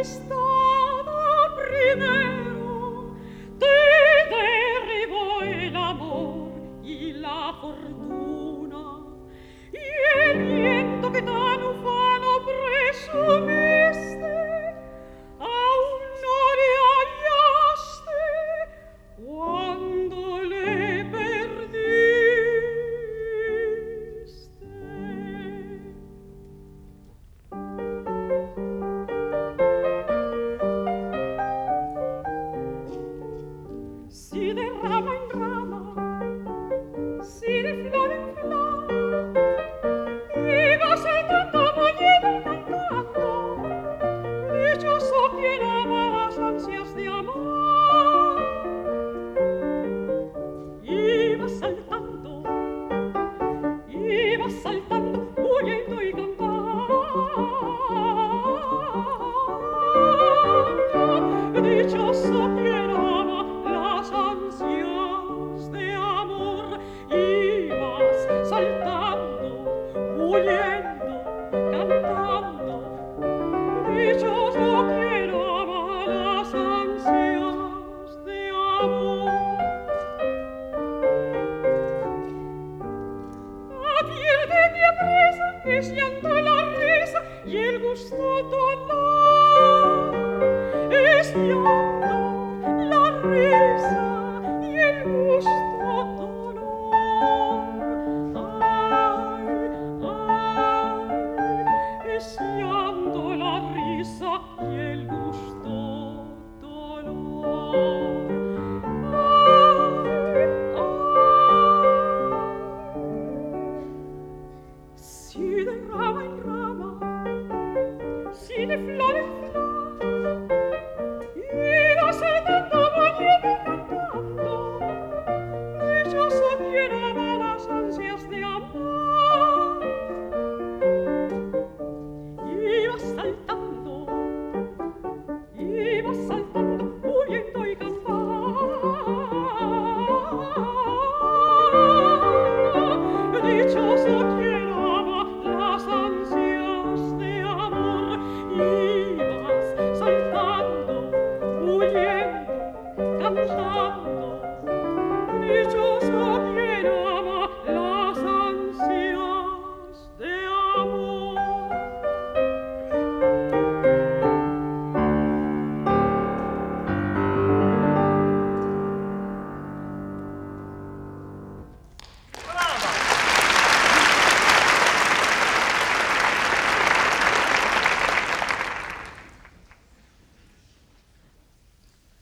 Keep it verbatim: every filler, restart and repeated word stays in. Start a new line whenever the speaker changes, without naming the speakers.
estado primero, te derribó el amor y la fortuna, y el viento que tan ufano presumiste, aún no le hallaste cuando le perdiste. Si de rama en rama, si de flor en flor, iba saltando, mollendo y cantando, dichoso quien ama las ansias de amor. Iba saltando, iba saltando, huyendo y cantando, dichoso quien ama las ansias de amor. Ibas saltando, huyendo, cantando, dichoso quien ama las ansias de amor. Adviértete apresa, es llanto la risa y el gusto dolor. Es llanto la risa y el gusto dolor. Ay, ay, es llanto la risa y el gusto dolor. Ay, ay, si de rama en rama, si de flor en flor, iba saltando, mollendo y cantando, dichoso quien ama las ansias de amor. Iba saltando, iba saltando, huyendo y cantando, dichoso quien ama las ansias de amor. Ibas saltando, huyendo, cantando,